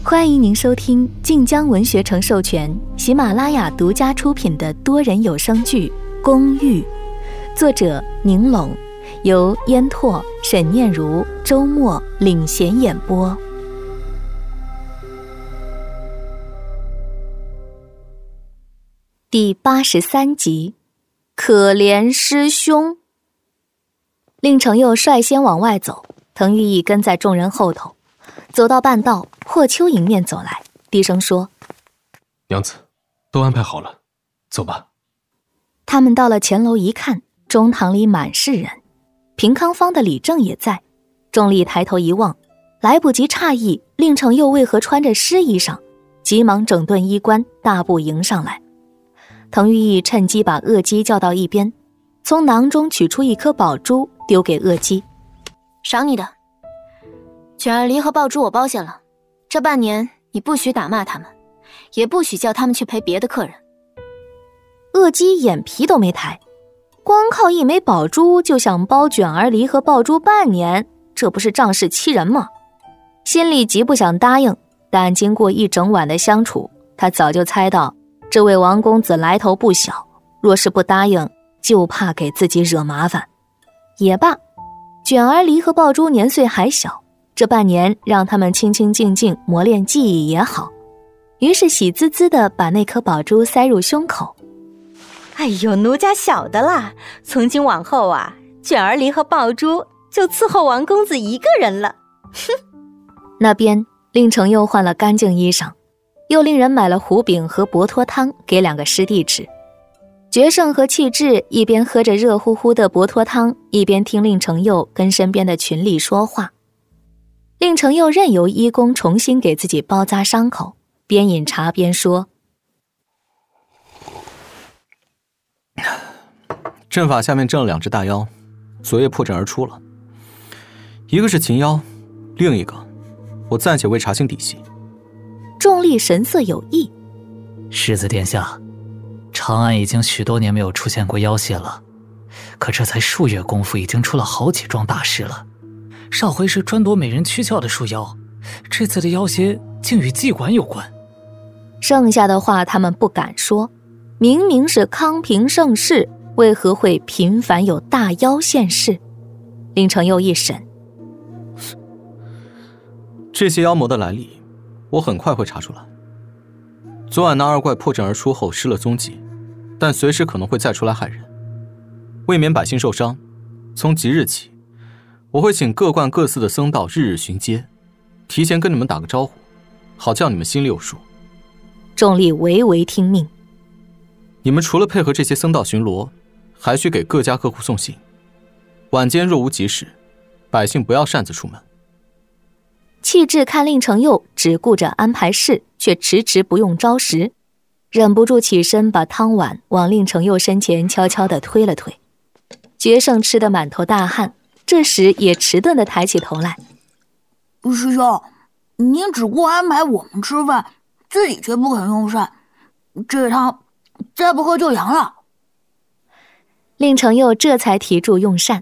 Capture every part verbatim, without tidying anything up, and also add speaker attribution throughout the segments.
Speaker 1: 欢迎您收听晋江文学城授权、喜马拉雅独家出品的多人有声剧《公寓》，作者宁龙，由烟拓、沈念如、周末领衔演播。第八十三集，可怜师兄。令程佑率先往外走，滕玉义跟在众人后头。走到半道，霍秋迎面走来，低声说：“
Speaker 2: 娘子，都安排好了，走吧。”
Speaker 1: 他们到了前楼一看，中堂里满是人，平康坊的李正也在。众力抬头一望，来不及诧异令程佑为何穿着湿衣裳，急忙整顿衣冠，大步迎上来。滕玉义趁机把鄂姬叫到一边，从囊中取出一颗宝珠丢给鄂姬：“
Speaker 3: 赏你的。卷儿离和爆珠我包下了，这半年你不许打骂他们，也不许叫他们去陪别的客人。”
Speaker 1: 鄂姬眼皮都没抬，光靠一枚宝珠就想包卷儿离和爆珠半年，这不是仗势欺人吗？心里极不想答应，但经过一整晚的相处，他早就猜到这位王公子来头不小，若是不答应，就怕给自己惹麻烦。也罢，卷儿离和爆珠年岁还小，这半年让他们清清静静磨练技艺也好。于是喜滋滋地把那颗宝珠塞入胸口。
Speaker 4: 哎呦，奴家晓得啦，从今往后啊，卷儿离和爆珠就伺候王公子一个人了。哼！
Speaker 1: 那边令程佑换了干净衣裳，又令人买了糊饼和薄托汤给两个师弟吃。决胜和气质一边喝着热乎乎的薄托汤，一边听令程佑跟身边的群吏说话。令程佑任由医工重新给自己包扎伤口，边饮茶边说：“
Speaker 5: 阵法下面镇了两只大妖，昨夜破阵而出了。一个是秦妖，另一个我暂且未查清底细。”
Speaker 1: 众力神色有异：“
Speaker 6: 世子殿下，长安已经许多年没有出现过妖邪了，可这才数月功夫，已经出了好几桩大事了。上回是专夺美人躯壳的树妖，这次的妖邪竟与妓馆有关。”
Speaker 1: 剩下的话他们不敢说，明明是康平盛世，为何会频繁有大妖现世？令程佑一审：“
Speaker 5: 这些妖魔的来历，我很快会查出来。昨晚那二怪破阵而出后失了踪迹，但随时可能会再出来害人。为免百姓受伤，从即日起，我会请各观各寺的僧道日日巡街，提前跟你们打个招呼，好叫你们心里有数。”
Speaker 1: 众力唯唯听命。
Speaker 5: 你们除了配合这些僧道巡逻，还需给各家各户送信。晚间若无急事，百姓不要擅自出门。
Speaker 1: 气质看令程佑只顾着安排事，却迟迟不用招食，忍不住起身把汤碗往令程佑身前悄悄地推了推。决胜吃得满头大汗，这时也迟钝地抬起头来：“
Speaker 7: 师兄，您只顾安排我们吃饭，自己却不肯用膳，这汤再不喝就凉了。”
Speaker 1: 令程佑这才提住用膳：“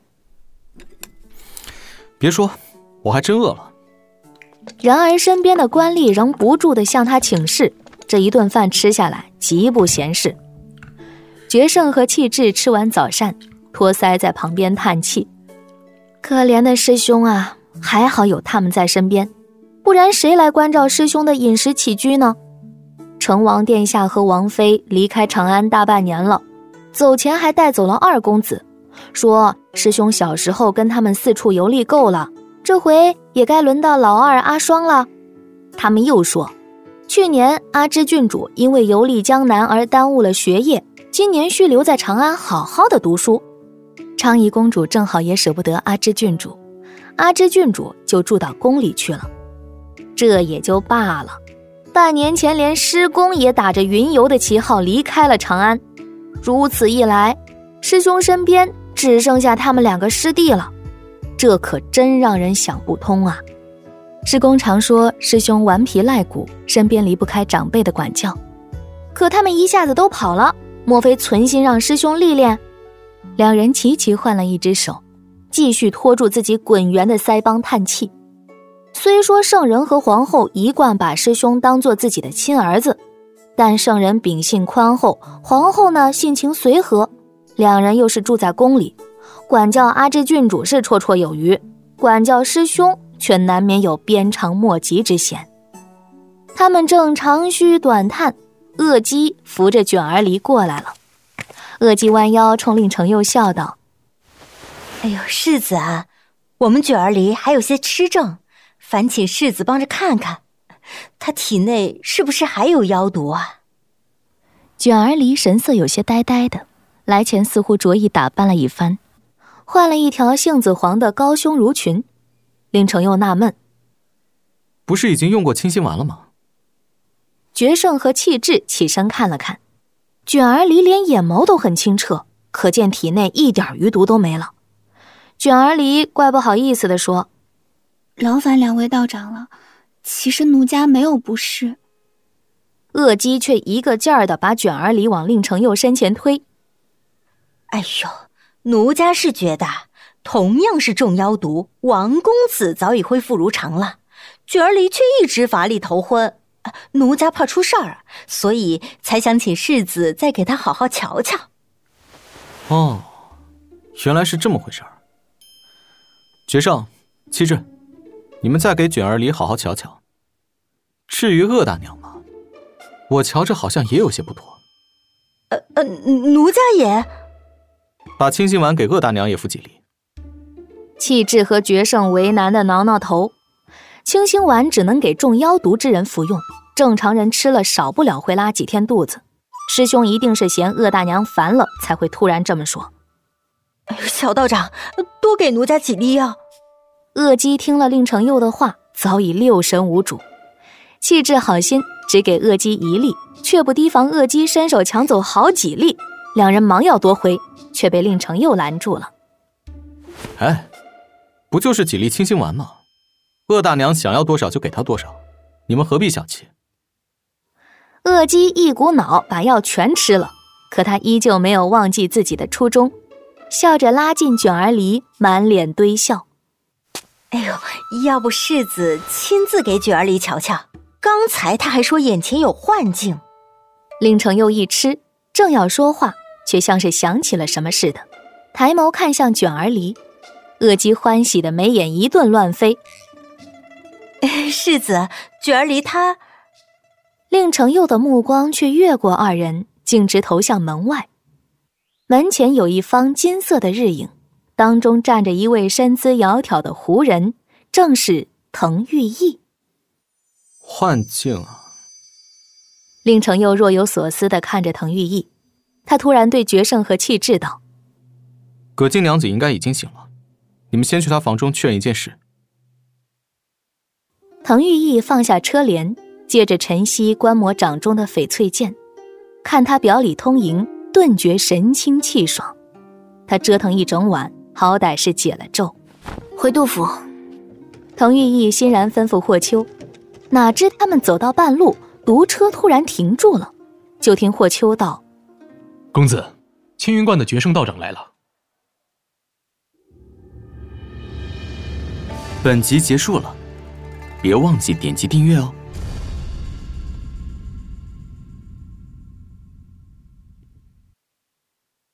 Speaker 5: 别说，我还真饿了。”
Speaker 1: 然而身边的官吏仍不住地向他请示，这一顿饭吃下来极不闲适。决胜和气质吃完早膳，托腮在旁边叹气：“可怜的师兄啊，还好有他们在身边，不然谁来关照师兄的饮食起居呢？成王殿下和王妃离开长安大半年了，走前还带走了二公子，说师兄小时候跟他们四处游历够了，这回也该轮到老二阿双了。他们又说，去年阿芝郡主因为游历江南而耽误了学业，今年需留在长安好好的读书。昌邑公主正好也舍不得阿芝郡主，阿芝郡主就住到宫里去了。这也就罢了，半年前连师公也打着云游的旗号离开了长安，如此一来，师兄身边只剩下他们两个师弟了，这可真让人想不通啊。师公常说师兄顽皮赖骨，身边离不开长辈的管教，可他们一下子都跑了，莫非存心让师兄历练？两人齐齐换了一只手，继续拖住自己滚圆的腮帮叹气。 虽说圣人和皇后一贯把师兄当作自己的亲儿子，但圣人秉性宽厚，皇后呢性情随和，两人又是住在宫里，管教阿志郡主是绰绰有余，管教师兄却难免有鞭长莫及之嫌。他们正长吁短叹，鄂姬扶着卷儿离过来了。鄂姬弯腰冲令程佑笑道：
Speaker 4: 哎呦，世子啊，我们卷儿离还有些痴症，烦请世子帮着看看，他体内是不是还有妖毒啊？
Speaker 1: 卷儿离神色有些呆呆的，来前似乎着意打扮了一番，换了一条杏子黄的高胸襦裙。令程佑纳闷，
Speaker 5: 不是已经用过清心丸了吗？
Speaker 1: 决胜和气质起身看了看，卷儿离连眼眸都很清澈，可见体内一点余毒都没了。卷儿离怪不好意思地说：
Speaker 8: 劳烦两位道长了，其实奴家没有不适。
Speaker 1: 鄂姬却一个劲儿地把卷儿离往令程佑身前推。
Speaker 4: 哎呦，奴家是觉得同样是中妖毒，王公子早已恢复如常了，卷儿离却一直乏力头昏，奴家怕出事儿，所以才想请世子再给他好好瞧瞧。
Speaker 5: 哦，原来是这么回事儿。决胜、气质，你们再给卷儿离好好瞧瞧。至于鄂大娘嘛，我瞧着好像也有些不妥。
Speaker 4: 呃呃，奴家也
Speaker 5: 把清心丸给鄂大娘也服几粒。
Speaker 1: 气质和决胜为难的挠挠头，清心丸只能给中妖毒之人服用，正常人吃了少不了会拉几天肚子。师兄一定是嫌鄂大娘烦了，才会突然这么说。
Speaker 4: 哎呦，小道长，多给奴家几粒药。
Speaker 1: 鄂姬听了令程佑的话，早已六神无主。气质好心，只给鄂姬一粒，却不提防鄂姬伸手抢走好几粒，两人忙要夺回，却被令程佑拦住了。
Speaker 5: 哎，不就是几粒清心丸吗？鄂大娘想要多少就给她多少，你们何必小气？
Speaker 1: 鄂姬一股脑把药全吃了，可她依旧没有忘记自己的初衷，笑着拉近卷儿离，满脸堆笑。
Speaker 4: 哎呦，要不世子亲自给卷儿离瞧瞧，刚才他还说眼前有幻境。
Speaker 1: 令程佑一吃，正要说话，却像是想起了什么似的，抬眸看向卷儿离。鄂姬欢喜的眉眼一顿乱飞。
Speaker 4: 世子，卷儿离他……
Speaker 1: 令程佑的目光却越过二人，径直投向门外。门前有一方金色的日影，当中站着一位身姿窈窕的胡人，正是滕玉意。
Speaker 5: 幻境啊！
Speaker 1: 令程佑若有所思地看着滕玉意，他突然对决胜和气质道：
Speaker 5: 葛静娘子应该已经醒了，你们先去她房中确认一件事。
Speaker 1: 滕玉意放下车帘，借着晨曦观摩掌中的翡翠剑，看他表里通盈，顿觉神清气爽。他折腾一整晚，好歹是解了咒。
Speaker 3: 回杜府。
Speaker 1: 滕玉意欣然吩咐霍秋，哪知他们走到半路，毒车突然停住了。就听霍秋道：
Speaker 2: 公子，青云观的决胜道长来了。
Speaker 5: 本集结束了，别忘记点击订阅哦。